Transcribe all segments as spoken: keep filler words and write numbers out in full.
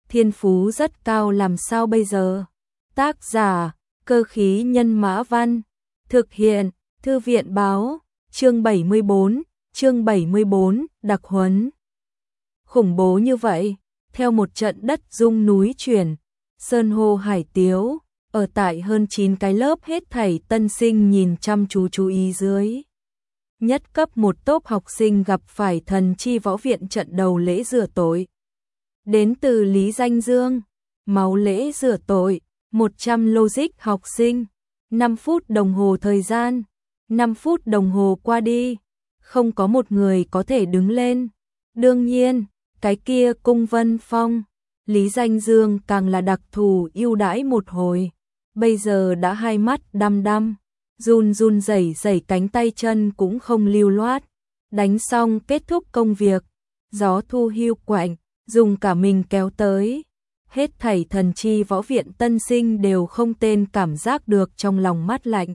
thiên phú rất cao làm sao bây giờ? Tác giả, Cơ khí nhân mã văn. Thực hiện, Thư viện báo, chương bảy mươi bốn, chương bảy mươi bốn, đặc huấn. Khủng bố như vậy, theo một trận đất rung núi chuyển, sơn hô hải tiếu, ở tại hơn chín cái lớp hết thảy tân sinh nhìn chăm chú chú ý dưới. Nhất cấp một tốp học sinh gặp phải thần chi võ viện trận đầu lễ rửa tội. Đến từ Lý Danh Dương, máu lễ rửa tội, một trăm logic học sinh, năm phút đồng hồ thời gian, năm phút đồng hồ qua đi, không có một người có thể đứng lên. Đương nhiên, cái kia Cung Vân Phong, Lý Danh Dương càng là đặc thù ưu đãi một hồi, bây giờ đã hai mắt đăm đăm, run run rẩy rẩy cánh tay chân cũng không lưu loát. Đánh xong kết thúc công việc, gió thu hưu quạnh, dùng cả mình kéo tới. Hết thảy thần chi võ viện tân sinh đều không tên cảm giác được trong lòng mát lạnh.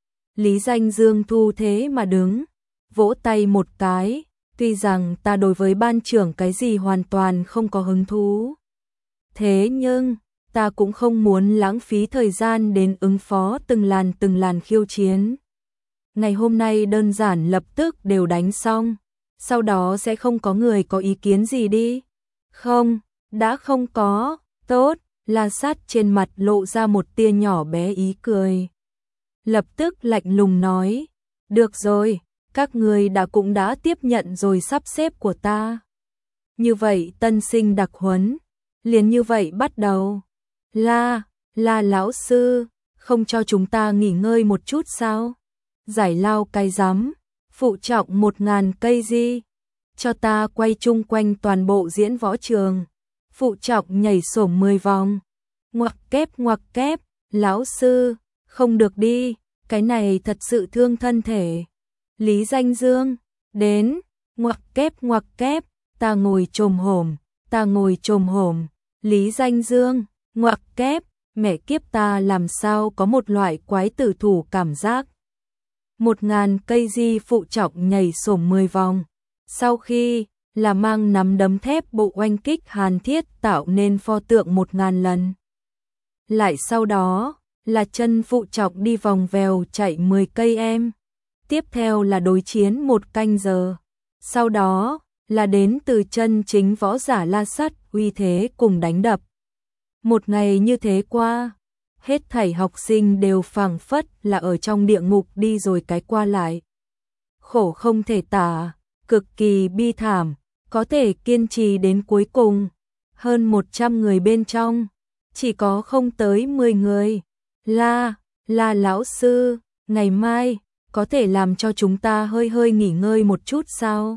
Lý Danh Dương thu thế mà đứng, vỗ tay một cái, tuy rằng ta đối với ban trưởng cái gì hoàn toàn không có hứng thú. Thế nhưng, ta cũng không muốn lãng phí thời gian đến ứng phó từng làn từng làn khiêu chiến. Ngày hôm nay đơn giản lập tức đều đánh xong, sau đó sẽ không có người có ý kiến gì đi. Không, đã không có, tốt, La Sát trên mặt lộ ra một tia nhỏ bé ý cười. Lập tức lạnh lùng nói, được rồi, các người đã cũng đã tiếp nhận rồi sắp xếp của ta. Như vậy tân sinh đặc huấn, liền như vậy bắt đầu. La, La lão sư, không cho chúng ta nghỉ ngơi một chút sao? Giải lao cái rắm, phụ trọng một ngàn cây di, cho ta quay chung quanh toàn bộ diễn võ trường, phụ trọng nhảy xổm mười vòng. Ngoặc kép ngoặc kép, lão sư, không được đi, cái này thật sự thương thân thể. Lý Danh Dương, đến, ngoặc kép ngoặc kép, ta ngồi chồm hổm, ta ngồi chồm hổm. Lý Danh Dương, ngoặc kép, mẹ kiếp ta làm sao có một loại quái tử thủ cảm giác. Một ngàn cây di phụ trọng nhảy xổm mười vòng. Sau khi là mang nắm đấm thép bộ oanh kích hàn thiết tạo nên pho tượng một ngàn lần. Lại sau đó là chân phụ trọng đi vòng vèo chạy mười cây em. Tiếp theo là đối chiến một canh giờ. Sau đó là đến từ chân chính võ giả La Sát uy thế cùng đánh đập. Một ngày như thế qua, hết thảy học sinh đều phảng phất là ở trong địa ngục đi rồi cái qua lại. Khổ không thể tả, cực kỳ bi thảm, có thể kiên trì đến cuối cùng. Hơn một trăm người bên trong, chỉ có không tới mười người. La, La lão sư, ngày mai, có thể làm cho chúng ta hơi hơi nghỉ ngơi một chút sao?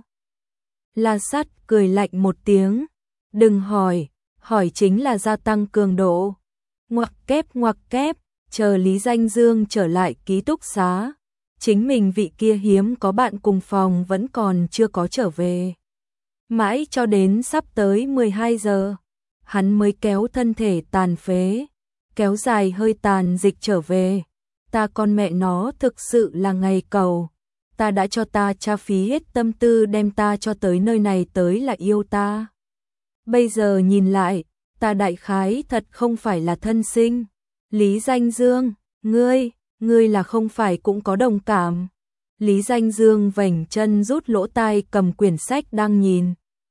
La Sát cười lạnh một tiếng, đừng hỏi, hỏi chính là gia tăng cường độ. Ngoặc kép ngoặc kép, chờ Lý Danh Dương trở lại ký túc xá. Chính mình vị kia hiếm có bạn cùng phòng vẫn còn chưa có trở về. Mãi cho đến sắp tới mười hai giờ, hắn mới kéo thân thể tàn phế, kéo dài hơi tàn dịch trở về. Ta con mẹ nó thực sự là ngày cầu. Ta đã cho ta tra phí hết tâm tư đem ta cho tới nơi này tới là yêu ta. Bây giờ nhìn lại, ta đại khái thật không phải là thân sinh. Lý Danh Dương, ngươi, ngươi là không phải cũng có đồng cảm. Lý Danh Dương vành chân rút lỗ tai cầm quyển sách đang nhìn.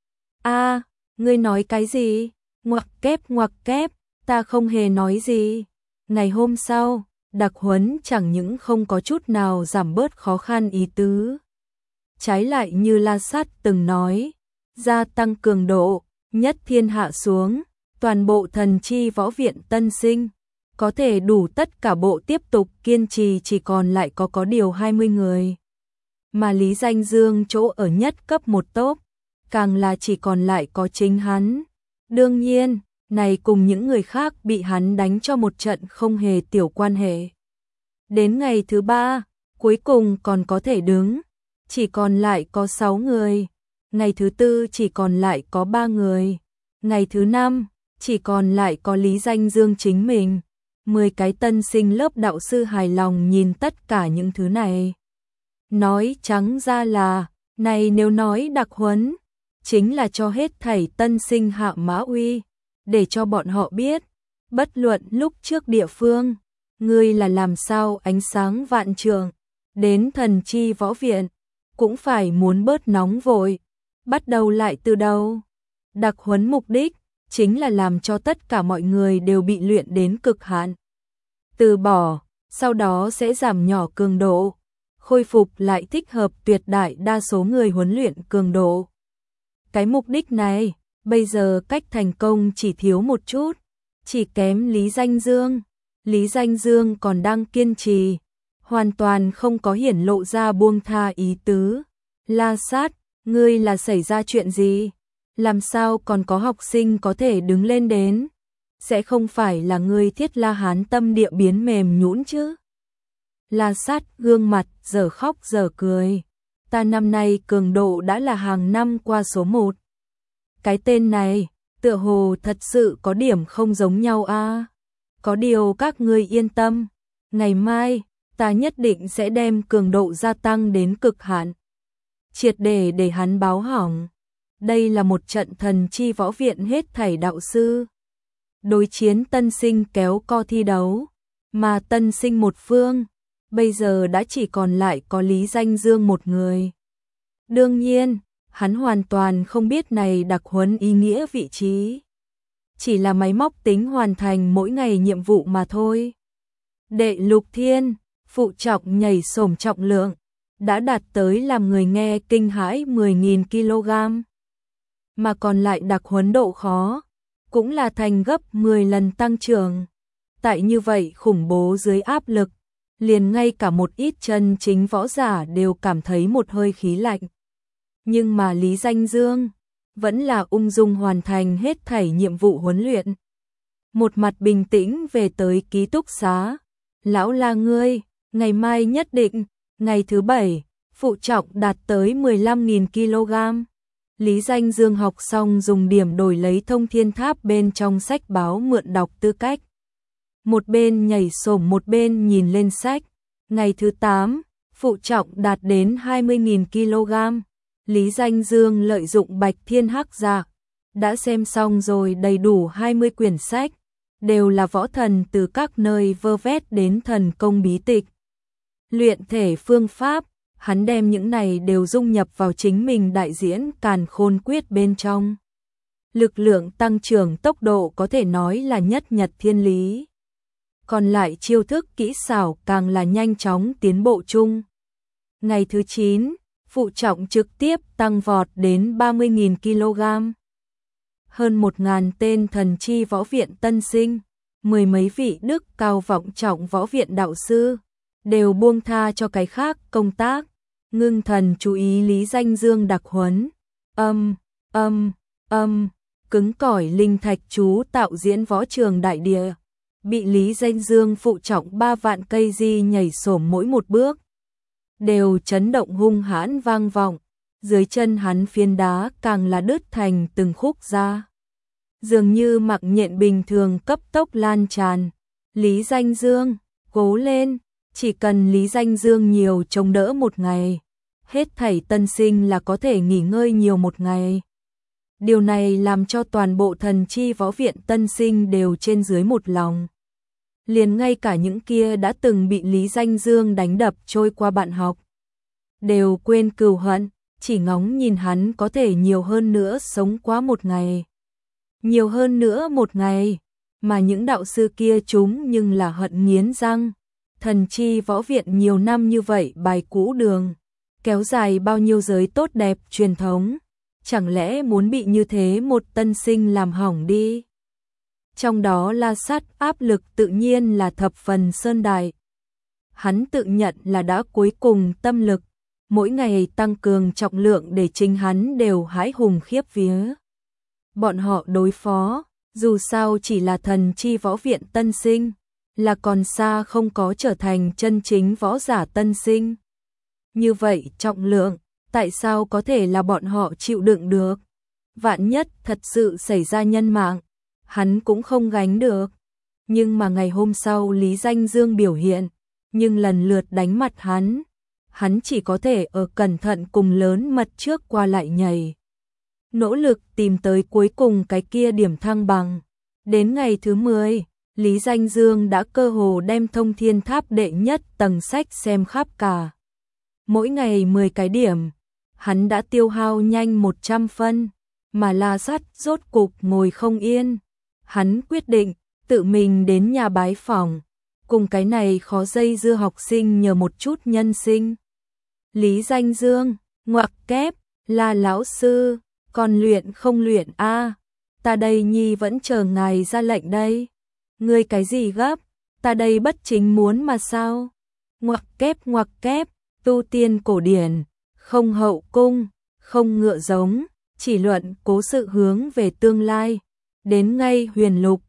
A, ngươi nói cái gì? Ngoặc kép ngoặc kép, ta không hề nói gì. Ngày hôm sau, đặc huấn chẳng những không có chút nào giảm bớt khó khăn ý tứ. Trái lại như La Sát từng nói, gia tăng cường độ, nhất thiên hạ xuống, toàn bộ thần chi võ viện tân sinh, có thể đủ tất cả bộ tiếp tục kiên trì chỉ còn lại có có điều hai mươi người. Mà Lý Danh Dương chỗ ở nhất cấp một tốp, càng là chỉ còn lại có chính hắn. Đương nhiên, này cùng những người khác bị hắn đánh cho một trận không hề tiểu quan hệ. Đến ngày thứ ba, cuối cùng còn có thể đứng, chỉ còn lại có sáu người. Ngày thứ tư chỉ còn lại có ba người. Ngày thứ năm, chỉ còn lại có Lý Danh Dương chính mình. Mười cái tân sinh lớp đạo sư hài lòng nhìn tất cả những thứ này. Nói trắng ra là, này nếu nói đặc huấn, chính là cho hết thảy tân sinh hạ mã uy. để cho bọn họ biết, bất luận lúc trước địa phương, ngươi là làm sao ánh sáng vạn trường, đến thần chi võ viện, cũng phải muốn bớt nóng vội, bắt đầu lại từ đầu. Đặc huấn mục đích chính là làm cho tất cả mọi người đều bị luyện đến cực hạn. Từ bỏ, sau đó sẽ giảm nhỏ cường độ, khôi phục lại thích hợp tuyệt đại đa số người huấn luyện cường độ. Cái mục đích này, bây giờ cách thành công chỉ thiếu một chút, chỉ kém Lý Danh Dương. Lý Danh Dương còn đang kiên trì, hoàn toàn không có hiển lộ ra buông tha ý tứ. La Sát, ngươi là xảy ra chuyện gì? Làm sao còn có học sinh có thể đứng lên đến? Sẽ không phải là ngươi Thiết La Hán tâm địa biến mềm nhũn chứ? La Sát gương mặt giờ khóc giờ cười. Ta năm nay cường độ đã là hàng năm qua số một. Cái tên này, tựa hồ thật sự có điểm không giống nhau a. À? Có điều các ngươi yên tâm, ngày mai ta nhất định sẽ đem cường độ gia tăng đến cực hạn, triệt để để hắn báo hỏng. Đây là một trận thần chi võ viện hết thảy đạo sư đối chiến tân sinh kéo co thi đấu, mà tân sinh một phương, bây giờ đã chỉ còn lại có Lý Danh Dương một người. Đương nhiên, hắn hoàn toàn không biết này đặc huấn ý nghĩa vị trí. Chỉ là máy móc tính hoàn thành mỗi ngày nhiệm vụ mà thôi. Đệ Lục Thiên, phụ trọng nhảy xổm trọng lượng, đã đạt tới làm người nghe kinh hãi mười nghìn ki lô gam. Mà còn lại đặc huấn độ khó, cũng là thành gấp mười lần tăng trưởng. Tại như vậy khủng bố dưới áp lực, liền ngay cả một ít chân chính võ giả đều cảm thấy một hơi khí lạnh. Nhưng mà Lý Danh Dương vẫn là ung dung hoàn thành hết thảy nhiệm vụ huấn luyện. Một mặt bình tĩnh về tới ký túc xá. Lão La ngươi, ngày mai nhất định, ngày thứ bảy, phụ trọng đạt tới mười lăm nghìn ki lô gam. Lý Danh Dương học xong dùng điểm đổi lấy thông thiên tháp bên trong sách báo mượn đọc tư cách. Một bên nhảy xổm một bên nhìn lên sách. Ngày thứ tám, phụ trọng đạt đến hai mươi nghìn ki lô gam. Lý Danh Dương lợi dụng Bạch Thiên Hắc Dạ, đã xem xong rồi đầy đủ hai mươi quyển sách, đều là võ thần từ các nơi vơ vét đến thần công bí tịch. Luyện thể phương pháp, hắn đem những này đều dung nhập vào chính mình đại diễn Càn Khôn Quyết bên trong. Lực lượng tăng trưởng tốc độ có thể nói là nhất nhật thiên lý. Còn lại chiêu thức kỹ xảo càng là nhanh chóng tiến bộ chung. Ngày thứ chín, phụ trọng trực tiếp tăng vọt đến ba mươi nghìn ki lô gam. Hơn một ngàn tên thần chi võ viện tân sinh, mười mấy vị đức cao vọng trọng võ viện đạo sư, đều buông tha cho cái khác công tác, ngưng thần chú ý Lý Danh Dương đặc huấn. Âm, âm, âm, cứng cỏi linh thạch chú tạo diễn võ trường đại địa, bị Lý Danh Dương phụ trọng ba vạn cây di nhảy xổm mỗi một bước, đều chấn động hung hãn vang vọng, dưới chân hắn phiến đá càng là đứt thành từng khúc ra. Dường như mặc nhện bình thường cấp tốc lan tràn. Lý Danh Dương, cố lên, chỉ cần Lý Danh Dương nhiều chống đỡ một ngày, hết thảy tân sinh là có thể nghỉ ngơi nhiều một ngày. Điều này làm cho toàn bộ thần chi võ viện tân sinh đều trên dưới một lòng. Liền ngay cả những kia đã từng bị Lý Danh Dương đánh đập trôi qua bạn học, đều quên cừu hận, chỉ ngóng nhìn hắn có thể nhiều hơn nữa sống quá một ngày. Nhiều hơn nữa một ngày, mà những đạo sư kia chúng nhưng là hận nghiến răng. Thần chi võ viện nhiều năm như vậy bài cũ đường, kéo dài bao nhiêu giới tốt đẹp truyền thống, chẳng lẽ muốn bị như thế một tân sinh làm hỏng đi. Trong đó La Sát áp lực tự nhiên là thập phần sơn đại. Hắn tự nhận là đã cuối cùng tâm lực, mỗi ngày tăng cường trọng lượng để chính hắn đều hãi hùng khiếp vía. Bọn họ đối phó, dù sao chỉ là thần chi võ viện tân sinh, là còn xa không có trở thành chân chính võ giả tân sinh. Như vậy trọng lượng, tại sao có thể là bọn họ chịu đựng được? Vạn nhất thật sự xảy ra nhân mạng, hắn cũng không gánh được. Nhưng mà ngày hôm sau Lý Danh Dương biểu hiện, nhưng lần lượt đánh mặt hắn. Hắn chỉ có thể ở cẩn thận cùng lớn mật trước qua lại nhảy. Nỗ lực tìm tới cuối cùng cái kia điểm thăng bằng, Đến ngày thứ mười, Lý Danh Dương đã cơ hồ đem Thông Thiên Tháp đệ nhất tầng sách xem khắp cả. Mỗi ngày mười cái điểm, hắn đã tiêu hao nhanh một trăm phân, mà La Sắt rốt cục ngồi không yên. Hắn quyết định tự mình đến nhà bái phỏng, cùng cái này khó dây dưa học sinh nhờ một chút nhân sinh. Lý Danh Dương, ngoặc kép, là lão sư, còn luyện không luyện a? Ta đây nhi vẫn chờ ngài ra lệnh đây. Ngươi cái gì gấp, ta đây bất chính muốn mà sao? Ngoặc kép ngoặc kép, tu tiên cổ điển, không hậu cung, không ngựa giống, chỉ luận cố sự hướng về tương lai. Đến ngay huyền lục,